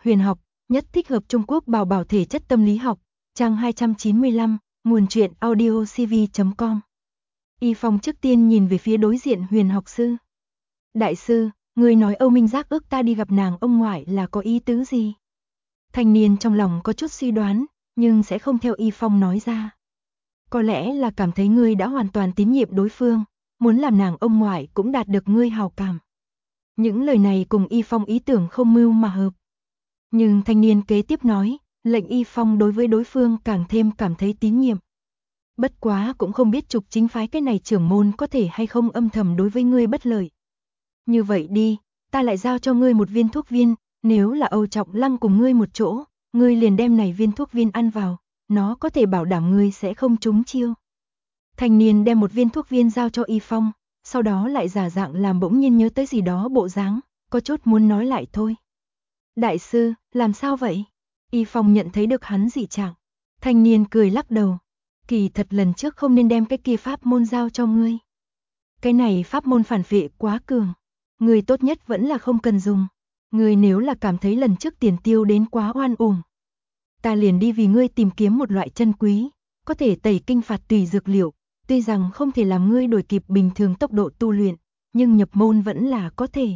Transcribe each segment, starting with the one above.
Huyền học, nhất thích hợp Trung Quốc bảo bảo thể chất tâm lý học, trang 295, nguồn truyện audiocv.com. Y Phong trước tiên nhìn về phía đối diện Huyền học sư. Đại sư, người nói Âu Minh Giác ước ta đi gặp nàng ông ngoại là có ý tứ gì? Thanh niên trong lòng có chút suy đoán, nhưng sẽ không theo Y Phong nói ra. Có lẽ là cảm thấy ngươi đã hoàn toàn tín nhiệm đối phương, muốn làm nàng ông ngoại cũng đạt được ngươi hào cảm. Những lời này cùng Y Phong ý tưởng không mưu mà hợp. Nhưng thanh niên kế tiếp nói, lệnh Y Phong đối với đối phương càng thêm cảm thấy tín nhiệm. Bất quá cũng không biết trục chính phái cái này trưởng môn có thể hay không âm thầm đối với ngươi bất lợi. Như vậy đi, ta lại giao cho ngươi một viên thuốc viên, nếu là Âu Trọng Lăng cùng ngươi một chỗ, ngươi liền đem này viên thuốc viên ăn vào, nó có thể bảo đảm ngươi sẽ không trúng chiêu. Thanh niên đem một viên thuốc viên giao cho Y Phong, sau đó lại giả dạng làm bỗng nhiên nhớ tới gì đó bộ dáng, có chút muốn nói lại thôi. Đại sư, làm sao vậy? Y Phong nhận thấy được hắn dị trạng. Thanh niên cười lắc đầu. Kỳ thật lần trước không nên đem cái kia pháp môn giao cho ngươi. Cái này pháp môn phản phệ quá cường. Ngươi tốt nhất vẫn là không cần dùng. Ngươi nếu là cảm thấy lần trước tiền tiêu đến quá oan uổng, ta liền đi vì ngươi tìm kiếm một loại chân quý, có thể tẩy kinh phạt tùy dược liệu. Tuy rằng không thể làm ngươi đuổi kịp bình thường tốc độ tu luyện, nhưng nhập môn vẫn là có thể.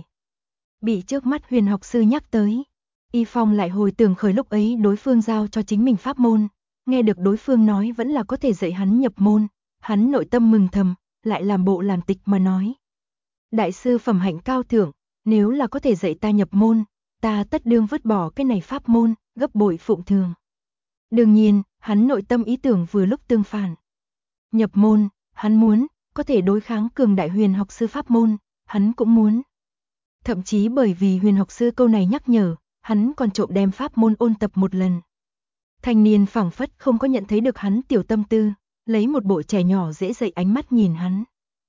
Bị trước mắt Huyền học sư nhắc tới, Y Phong lại hồi tưởng khởi lúc ấy đối phương giao cho chính mình pháp môn, nghe được đối phương nói vẫn là có thể dạy hắn nhập môn, hắn nội tâm mừng thầm, lại làm bộ làm tịch mà nói. Đại sư phẩm hạnh cao thượng, nếu là có thể dạy ta nhập môn, ta tất đương vứt bỏ cái này pháp môn, gấp bội phụng thường. Đương nhiên, hắn nội tâm ý tưởng vừa lúc tương phản. Nhập môn, hắn muốn, có thể đối kháng cường đại Huyền học sư pháp môn, hắn cũng muốn. Thậm chí bởi vì Huyền học sư câu này nhắc nhở, hắn còn trộm đem pháp môn ôn tập một lần. Thanh niên phảng phất không có nhận thấy được hắn tiểu tâm tư, lấy một bộ trẻ nhỏ dễ dạy ánh mắt nhìn hắn.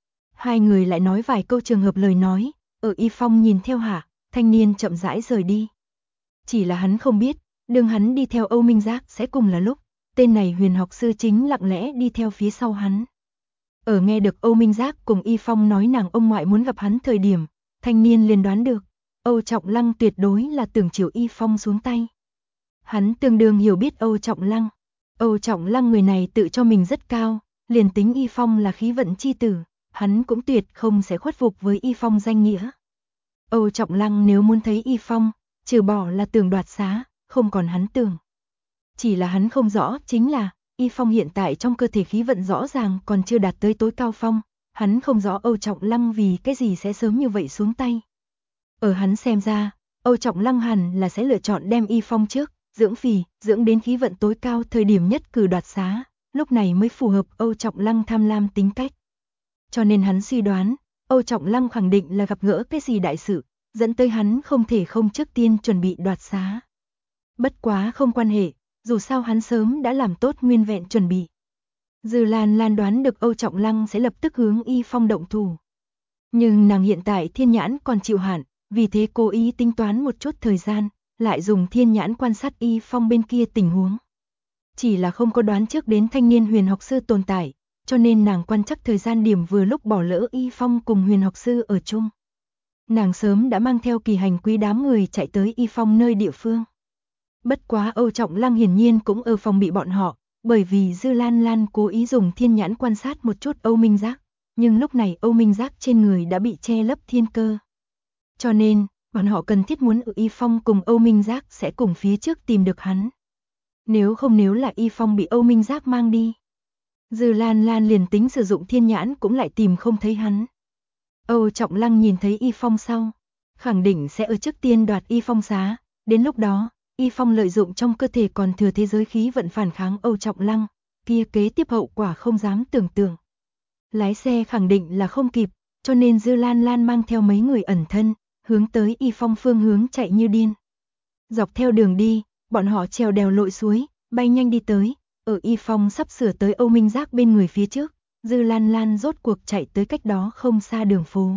Hai người lại nói vài câu trường hợp lời nói, ở Y Phong nhìn theo hạ, thanh niên chậm rãi rời đi. Chỉ là hắn không biết, đường hắn đi theo Âu Minh Giác sẽ cùng là lúc, tên này Huyền học sư chính lặng lẽ đi theo phía sau hắn. Ở nghe được Âu Minh Giác cùng Y Phong nói nàng ông ngoại muốn gặp hắn thời điểm, thanh niên liền đoán được, Âu Trọng Lăng tuyệt đối là tưởng chiều Y Phong xuống tay. Hắn tương đương hiểu biết Âu Trọng Lăng. Âu Trọng Lăng người này tự cho mình rất cao, liền tính Y Phong là khí vận chi tử, hắn cũng tuyệt không sẽ khuất phục với Y Phong danh nghĩa. Âu Trọng Lăng nếu muốn thấy Y Phong, trừ bỏ là tưởng đoạt xá, không còn hắn tưởng. Chỉ là hắn không rõ chính là, Y Phong hiện tại trong cơ thể khí vận rõ ràng còn chưa đạt tới tối cao phong, hắn không rõ Âu Trọng Lăng vì cái gì sẽ sớm như vậy xuống tay. Ở hắn xem ra, Âu Trọng Lăng hẳn là sẽ lựa chọn đem Y Phong trước, dưỡng phì, dưỡng đến khí vận tối cao thời điểm nhất cử đoạt xá, lúc này mới phù hợp Âu Trọng Lăng tham lam tính cách. Cho nên hắn suy đoán, Âu Trọng Lăng khẳng định là gặp gỡ cái gì đại sự, dẫn tới hắn không thể không trước tiên chuẩn bị đoạt xá. Bất quá không quan hệ, dù sao hắn sớm đã làm tốt nguyên vẹn chuẩn bị. Dư Lan Lan đoán được Âu Trọng Lăng sẽ lập tức hướng Y Phong động thủ. Nhưng nàng hiện tại thiên nhãn còn chịu hạn, vì thế cố ý tính toán một chút thời gian, lại dùng thiên nhãn quan sát Y Phong bên kia tình huống. Chỉ là không có đoán trước đến thanh niên Huyền học sư tồn tại, cho nên nàng quan chắc thời gian điểm vừa lúc bỏ lỡ Y Phong cùng Huyền học sư ở chung. Nàng sớm đã mang theo kỳ hành quý đám người chạy tới Y Phong nơi địa phương. Bất quá Âu Trọng Lăng hiển nhiên cũng ở phòng bị bọn họ, bởi vì Dư Lan Lan cố ý dùng thiên nhãn quan sát một chút Âu Minh Giác, nhưng lúc này Âu Minh Giác trên người đã bị che lấp thiên cơ. Cho nên, bọn họ cần thiết muốn ở Y Phong cùng Âu Minh Giác sẽ cùng phía trước tìm được hắn. Nếu là Y Phong bị Âu Minh Giác mang đi, Dư Lan Lan liền tính sử dụng thiên nhãn cũng lại tìm không thấy hắn. Âu Trọng Lăng nhìn thấy Y Phong sau, khẳng định sẽ ở trước tiên đoạt Y Phong xá, đến lúc đó, Y Phong lợi dụng trong cơ thể còn thừa thế giới khí vận phản kháng Âu Trọng Lăng, kia kế tiếp hậu quả không dám tưởng tượng. Lái xe khẳng định là không kịp, cho nên Dư Lan Lan mang theo mấy người ẩn thân, hướng tới Y Phong phương hướng chạy như điên. Dọc theo đường đi, bọn họ trèo đèo lội suối, bay nhanh đi tới, ở Y Phong sắp sửa tới Âu Minh Giác bên người phía trước, Dư Lan Lan rốt cuộc chạy tới cách đó không xa đường phố.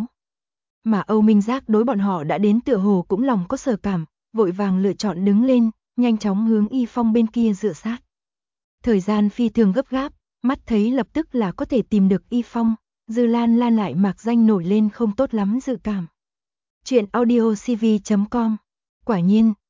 Mà Âu Minh Giác đối bọn họ đã đến tựa hồ cũng lòng có sở cảm, vội vàng lựa chọn đứng lên, nhanh chóng hướng Y Phong bên kia dựa sát. Thời gian phi thường gấp gáp, mắt thấy lập tức là có thể tìm được Y Phong, Dư Lan Lan lại mạc danh nổi lên không tốt lắm dự cảm. Chuyện audiocv.com. Quả nhiên,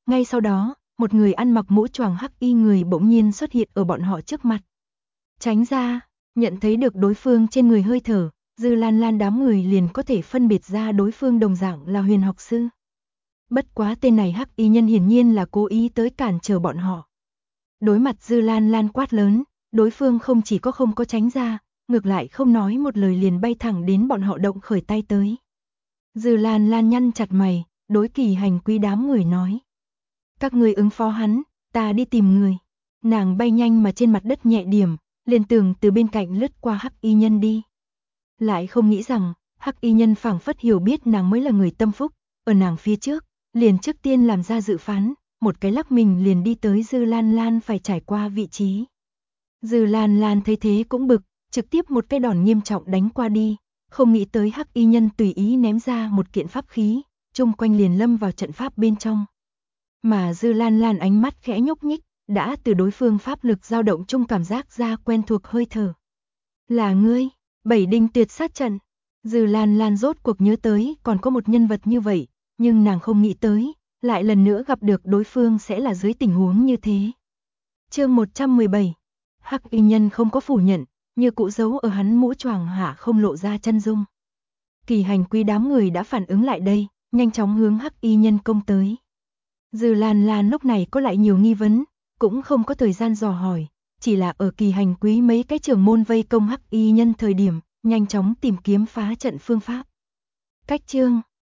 Ngay sau đó, một người ăn mặc mũ choàng hắc y người bỗng nhiên xuất hiện ở bọn họ trước mặt. Tránh ra, nhận thấy được đối phương trên người hơi thở, Dư Lan Lan đám người liền có thể phân biệt ra đối phương đồng dạng là Huyền học sư. Bất quá tên này hắc y nhân hiển nhiên là cố ý tới cản trở bọn họ. Đối mặt Dư Lan Lan quát lớn, đối phương không chỉ có không có tránh ra, ngược lại không nói một lời liền bay thẳng đến bọn họ động khởi tay tới. Dư Lan Lan nhăn chặt mày, đối Kỳ Hành Quý đám người nói. Các người ứng phó hắn, ta đi tìm người. Nàng bay nhanh mà trên mặt đất nhẹ điểm, liền tường từ bên cạnh lướt qua hắc y nhân đi. Lại không nghĩ rằng, hắc y nhân phảng phất hiểu biết nàng mới là người tâm phúc, ở nàng phía trước, liền trước tiên làm ra dự phán, một cái lắc mình liền đi tới Dư Lan Lan phải trải qua vị trí. Dư Lan Lan thấy thế cũng bực, trực tiếp một cái đòn nghiêm trọng đánh qua đi, không nghĩ tới hắc y nhân tùy ý ném ra một kiện pháp khí, chung quanh liền lâm vào trận pháp bên trong. Mà Dư Lan Lan ánh mắt khẽ nhúc nhích, đã từ đối phương pháp lực dao động chung cảm giác ra quen thuộc hơi thở. Là ngươi, Bảy Đinh Tuyệt Sát Trận. Dư Lan Lan rốt cuộc nhớ tới còn có một nhân vật như vậy, nhưng nàng không nghĩ tới, lại lần nữa gặp được đối phương sẽ là dưới tình huống như thế. Chương 117. Hắc y nhân không có phủ nhận, như cũ giấu ở hắn mũ choàng hạ không lộ ra chân dung. Kỳ Hành Quý đám người đã phản ứng lại đây, nhanh chóng hướng hắc y nhân công tới. Dư Lan Lan lúc này có lại nhiều nghi vấn, cũng không có thời gian dò hỏi, chỉ là ở Kỳ Hành Quý mấy cái trưởng môn vây công hắc y nhân thời điểm, nhanh chóng tìm kiếm phá trận phương pháp. Cách chương